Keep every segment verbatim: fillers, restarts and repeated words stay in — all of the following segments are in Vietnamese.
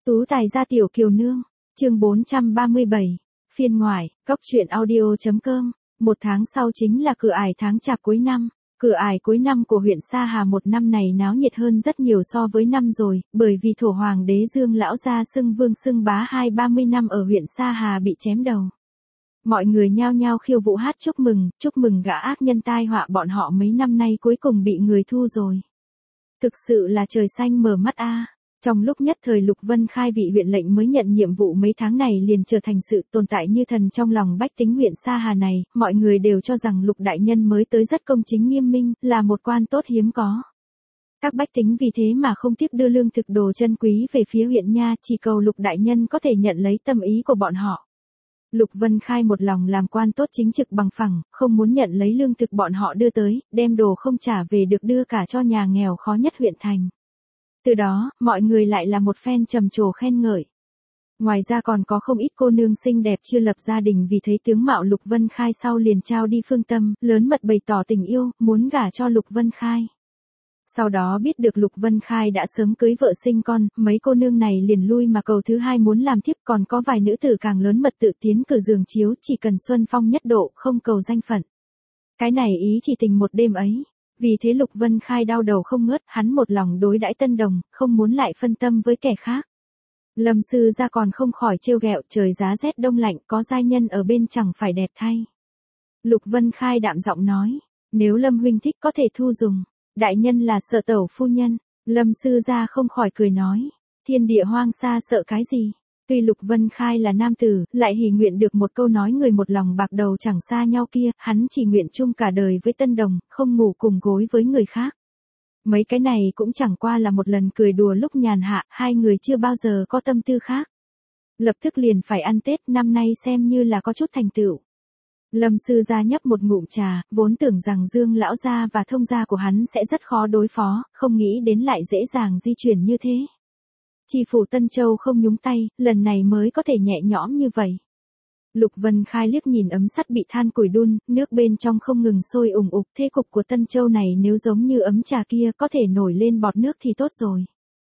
Tú tài gia tiểu kiều nương, chương bốn trăm ba mươi bảy, phiên ngoại, góc truyện audio.com, một tháng sau chính là cửa ải tháng chạp cuối năm. Cửa ải cuối năm của huyện Sa Hà một năm này náo nhiệt hơn rất nhiều so với năm rồi, bởi vì thổ hoàng đế Dương lão gia xưng vương xưng bá hai ba mươi năm ở huyện Sa Hà bị chém đầu. Mọi người nhao nhao khiêu vũ hát chúc mừng, chúc mừng gã ác nhân tai họa bọn họ mấy năm nay cuối cùng bị người thu rồi. Thực sự là trời xanh mở mắt a. Trong lúc nhất thời Lục Vân Khai vị huyện lệnh mới nhận nhiệm vụ mấy tháng này liền trở thành sự tồn tại như thần trong lòng bách tính huyện Sa Hà này, mọi người đều cho rằng Lục đại nhân mới tới rất công chính nghiêm minh, là một quan tốt hiếm có. Các bách tính vì thế mà không tiếc đưa lương thực đồ chân quý về phía huyện nha, chỉ cầu Lục đại nhân có thể nhận lấy tâm ý của bọn họ. Lục Vân Khai một lòng làm quan tốt chính trực bằng phẳng, không muốn nhận lấy lương thực bọn họ đưa tới, đem đồ không trả về được đưa cả cho nhà nghèo khó nhất huyện thành. Từ đó, mọi người lại là một phen trầm trồ khen ngợi. Ngoài ra còn có không ít cô nương xinh đẹp chưa lập gia đình vì thấy tướng mạo Lục Vân Khai sau liền trao đi phương tâm, lớn mật bày tỏ tình yêu, muốn gả cho Lục Vân Khai. Sau đó biết được Lục Vân Khai đã sớm cưới vợ sinh con, mấy cô nương này liền lui mà cầu thứ hai muốn làm thiếp, còn có vài nữ tử càng lớn mật tự tiến cử giường chiếu, chỉ cần xuân phong nhất độ, không cầu danh phận. Cái này ý chỉ tình một đêm ấy. Vì thế Lục Vân Khai đau đầu không ngớt, hắn một lòng đối đãi Tân Đồng, không muốn lại phân tâm với kẻ khác. Lâm sư gia còn không khỏi trêu ghẹo, trời giá rét đông lạnh, có giai nhân ở bên chẳng phải đẹp thay. Lục Vân Khai đạm giọng nói, nếu Lâm huynh thích có thể thu dùng. Đại nhân là sợ tẩu phu nhân. Lâm sư gia không khỏi cười nói, thiên địa hoang xa sợ cái gì. Tuy Lục Vân Khai là nam tử, lại hỉ nguyện được một câu nói người một lòng bạc đầu chẳng xa nhau kia, hắn chỉ nguyện chung cả đời với Tân Đồng, không ngủ cùng gối với người khác. Mấy cái này cũng chẳng qua là một lần cười đùa lúc nhàn hạ, hai người chưa bao giờ có tâm tư khác. Lập tức liền phải ăn Tết, năm nay xem như là có chút thành tựu. Lâm sư gia nhấp một ngụm trà, vốn tưởng rằng Dương lão gia và thông gia của hắn sẽ rất khó đối phó, không nghĩ đến lại dễ dàng di chuyển như thế. Chi phủ Tân Châu không nhúng tay, lần này mới có thể nhẹ nhõm như vậy. Lục Vân Khai liếc nhìn ấm sắt bị than củi đun, nước bên trong không ngừng sôi ủng ục, thế cục của Tân Châu này nếu giống như ấm trà kia có thể nổi lên bọt nước thì tốt rồi.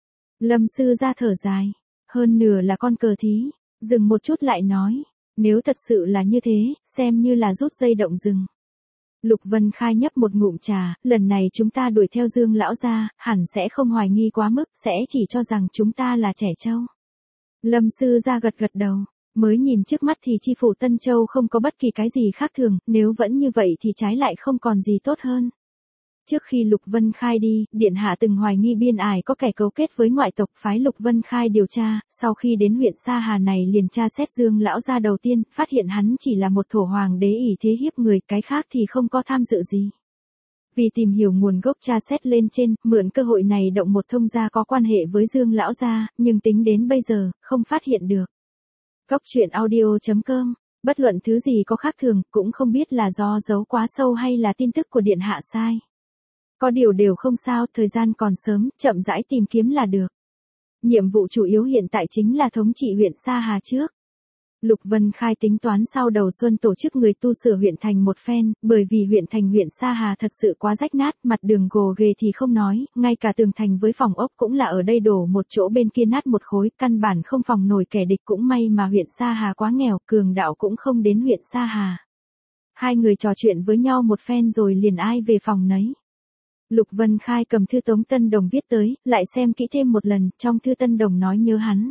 Lâm sư gia thở dài, hơn nửa là con cờ thí, dừng một chút lại nói, nếu thật sự là như thế, xem như là rút dây động rừng. Lục Vân Khai nhấp một ngụm trà, lần này chúng ta đuổi theo Dương lão gia, hẳn sẽ không hoài nghi quá mức, sẽ chỉ cho rằng chúng ta là trẻ trâu. Lâm sư gia gật gật đầu, mới nhìn trước mắt thì chi phủ Tân Châu không có bất kỳ cái gì khác thường, nếu vẫn như vậy thì trái lại không còn gì tốt hơn. Trước khi Lục Vân Khai đi, điện hạ từng hoài nghi biên ải có kẻ cấu kết với ngoại tộc, phái Lục Vân Khai điều tra, sau khi đến huyện Sa Hà này liền tra xét Dương lão gia đầu tiên, phát hiện hắn chỉ là một thổ hoàng đế ỷ thế hiếp người, cái khác thì không có tham dự gì. Vì tìm hiểu nguồn gốc tra xét lên trên, mượn cơ hội này động một thông gia có quan hệ với Dương lão gia, nhưng tính đến bây giờ, không phát hiện được. Góc truyện audio.com, bất luận thứ gì có khác thường, cũng không biết là do giấu quá sâu hay là tin tức của điện hạ sai. Có điều đều không sao, thời gian còn sớm, chậm rãi tìm kiếm là được. Nhiệm vụ chủ yếu hiện tại chính là thống trị huyện Sa Hà trước. Lục Vân Khai tính toán sau đầu xuân tổ chức người tu sửa huyện thành một phen, bởi vì huyện thành huyện Sa Hà thật sự quá rách nát, mặt đường gồ ghề thì không nói, ngay cả tường thành với phòng ốc cũng là ở đây đổ một chỗ bên kia nát một khối, căn bản không phòng nổi kẻ địch, cũng may mà huyện Sa Hà quá nghèo, cường đạo cũng không đến huyện Sa Hà. Hai người trò chuyện với nhau một phen rồi liền ai về phòng nấy. Lục Vân Khai cầm thư Tống Tân Đồng viết tới, lại xem kỹ thêm một lần, trong thư Tân Đồng nói nhớ hắn.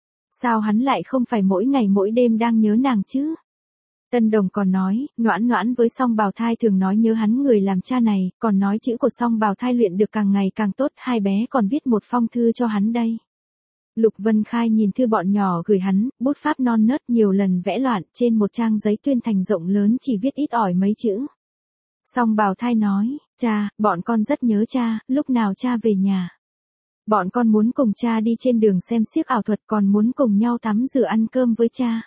Sao hắn lại không phải mỗi ngày mỗi đêm đang nhớ nàng chứ? Tân Đồng còn nói, Noãn Noãn với Song Bào Thai thường nói nhớ hắn người làm cha này, còn nói chữ của Song Bào Thai luyện được càng ngày càng tốt, hai bé còn viết một phong thư cho hắn đây. Lục Vân Khai nhìn thư bọn nhỏ gửi hắn, bút pháp non nớt nhiều lần vẽ loạn, trên một trang giấy tuyên thành rộng lớn chỉ viết ít ỏi mấy chữ. Song Bào Thai nói, cha, bọn con rất nhớ cha, lúc nào cha về nhà. Bọn con muốn cùng cha đi trên đường xem xiếc ảo thuật, còn muốn cùng nhau tắm rửa ăn cơm với cha.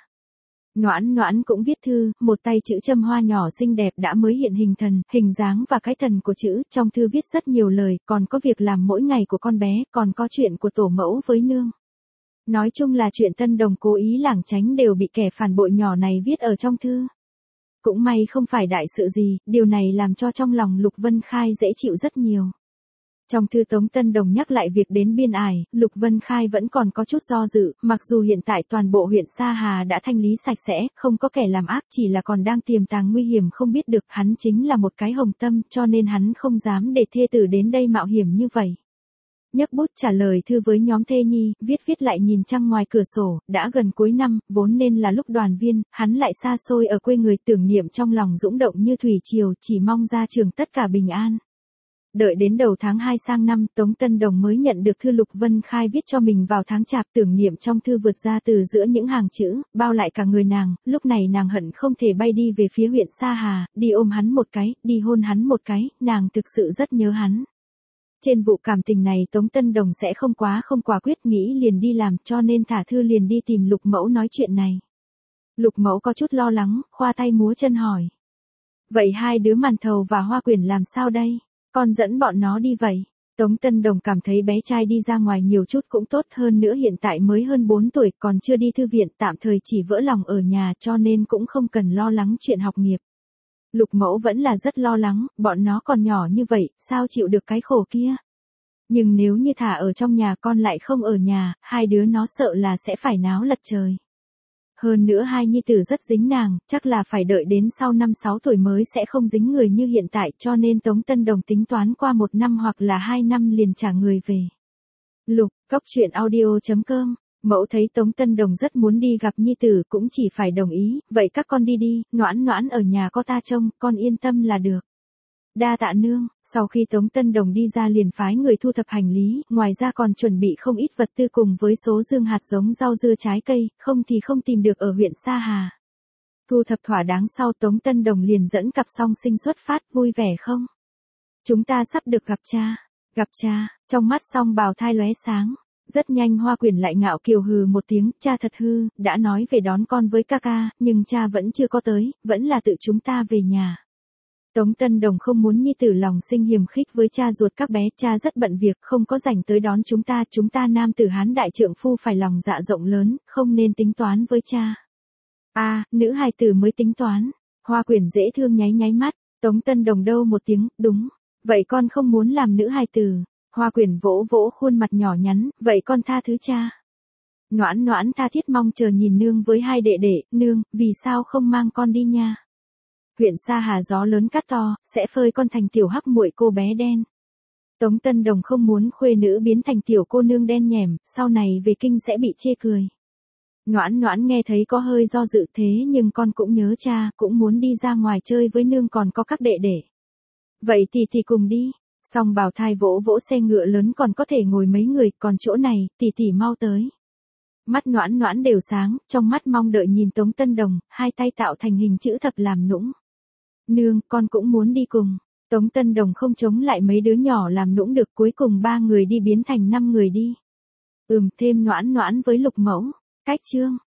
Noãn Noãn cũng viết thư, một tay chữ châm hoa nhỏ xinh đẹp đã mới hiện hình thần, hình dáng và cái thần của chữ, trong thư viết rất nhiều lời, còn có việc làm mỗi ngày của con bé, còn có chuyện của tổ mẫu với nương. Nói chung là chuyện Tân Đồng cố ý lảng tránh đều bị kẻ phản bội nhỏ này viết ở trong thư. Cũng may không phải đại sự gì, điều này làm cho trong lòng Lục Vân Khai dễ chịu rất nhiều. Trong thư Tống Tân Đồng nhắc lại việc đến biên ải, Lục Vân Khai vẫn còn có chút do dự, mặc dù hiện tại toàn bộ huyện Sa Hà đã thanh lý sạch sẽ, không có kẻ làm ác, chỉ là còn đang tiềm tàng nguy hiểm không biết được, hắn chính là một cái hồng tâm, cho nên hắn không dám để thê tử đến đây mạo hiểm như vậy. Nhấc bút trả lời thư với nhóm thê nhi, viết viết lại nhìn trăng ngoài cửa sổ, đã gần cuối năm, vốn nên là lúc đoàn viên, hắn lại xa xôi ở quê người, tưởng niệm trong lòng dũng động như thủy triều, chỉ mong ra trường tất cả bình an. Đợi đến đầu tháng hai sang năm, Tống Tân Đồng mới nhận được thư Lục Vân Khai viết cho mình vào tháng chạp, tưởng niệm trong thư vượt ra từ giữa những hàng chữ, bao lại cả người nàng, lúc này nàng hận không thể bay đi về phía huyện Sa Hà, đi ôm hắn một cái, đi hôn hắn một cái, nàng thực sự rất nhớ hắn. Trên vụ cảm tình này Tống Tân Đồng sẽ không quá không quả quyết, nghĩ liền đi làm, cho nên thả thư liền đi tìm Lục Mẫu nói chuyện này. Lục Mẫu có chút lo lắng, khoa tay múa chân hỏi. Vậy hai đứa Màn Thầu và Hoa Quyển làm sao đây? Con dẫn bọn nó đi vậy. Tống Tân Đồng cảm thấy bé trai đi ra ngoài nhiều chút cũng tốt, hơn nữa hiện tại mới hơn bốn tuổi, còn chưa đi thư viện, tạm thời chỉ vỡ lòng ở nhà, cho nên cũng không cần lo lắng chuyện học nghiệp. Lục Mẫu vẫn là rất lo lắng, bọn nó còn nhỏ như vậy, sao chịu được cái khổ kia. Nhưng nếu như thả ở trong nhà, con lại không ở nhà, hai đứa nó sợ là sẽ phải náo lật trời. Hơn nữa hai nhi tử rất dính nàng, chắc là phải đợi đến sau năm sáu tuổi mới sẽ không dính người như hiện tại, cho nên Tống Tân Đồng tính toán qua một năm hoặc là hai năm liền trả người về. Lục, Cóc Truyện Audio chấm com. Mẫu thấy Tống Tân Đồng rất muốn đi gặp nhi tử cũng chỉ phải đồng ý, vậy các con đi đi, Noãn Noãn ở nhà có ta trông, con yên tâm là được. Đa tạ nương. Sau khi Tống Tân Đồng đi ra liền phái người thu thập hành lý, ngoài ra còn chuẩn bị không ít vật tư cùng với số dương hạt giống rau dưa trái cây, không thì không tìm được ở huyện Sa Hà. Thu thập thỏa đáng sau Tống Tân Đồng liền dẫn cặp song sinh xuất phát, vui vẻ không? Chúng ta sắp được gặp cha. Gặp cha, trong mắt song bào thai lóe sáng. Rất nhanh Hoa Quyển lại ngạo kiều hừ một tiếng, cha thật hư, đã nói về đón con với ca ca, nhưng cha vẫn chưa có tới, vẫn là tự chúng ta về nhà. Tống Tân Đồng không muốn nhi tử lòng sinh hiềm khích với cha ruột các bé, cha rất bận việc, không có rảnh tới đón chúng ta, chúng ta nam tử Hán đại trượng phu phải lòng dạ rộng lớn, không nên tính toán với cha. A, à, nữ hài tử mới tính toán. Hoa Quyển dễ thương nháy nháy mắt, Tống Tân Đồng đâu một tiếng, đúng, vậy con không muốn làm nữ hài tử. Hoa Quyển vỗ vỗ khuôn mặt nhỏ nhắn, vậy con tha thứ cha. Noãn Noãn tha thiết mong chờ nhìn nương với hai đệ đệ, nương, vì sao không mang con đi nha. Huyện Sa Hà gió lớn cát to, sẽ phơi con thành tiểu hắc muội cô bé đen. Tống Tân Đồng không muốn khuê nữ biến thành tiểu cô nương đen nhẻm, sau này về kinh sẽ bị chê cười. Noãn Noãn nghe thấy có hơi do dự, thế nhưng con cũng nhớ cha, cũng muốn đi ra ngoài chơi với nương, còn có các đệ đệ. Vậy tỷ tỷ cùng đi. Song bào thai vỗ vỗ xe ngựa lớn, còn có thể ngồi mấy người, còn chỗ này, tỷ tỷ mau tới. Mắt Noãn Noãn đều sáng, trong mắt mong đợi nhìn Tống Tân Đồng, hai tay tạo thành hình chữ thập làm nũng. Nương, con cũng muốn đi cùng. Tống Tân Đồng không chống lại mấy đứa nhỏ làm nũng được, cuối cùng ba người đi biến thành năm người đi. Ừm, thêm Noãn Noãn với Lục Mẫu. Cách chương.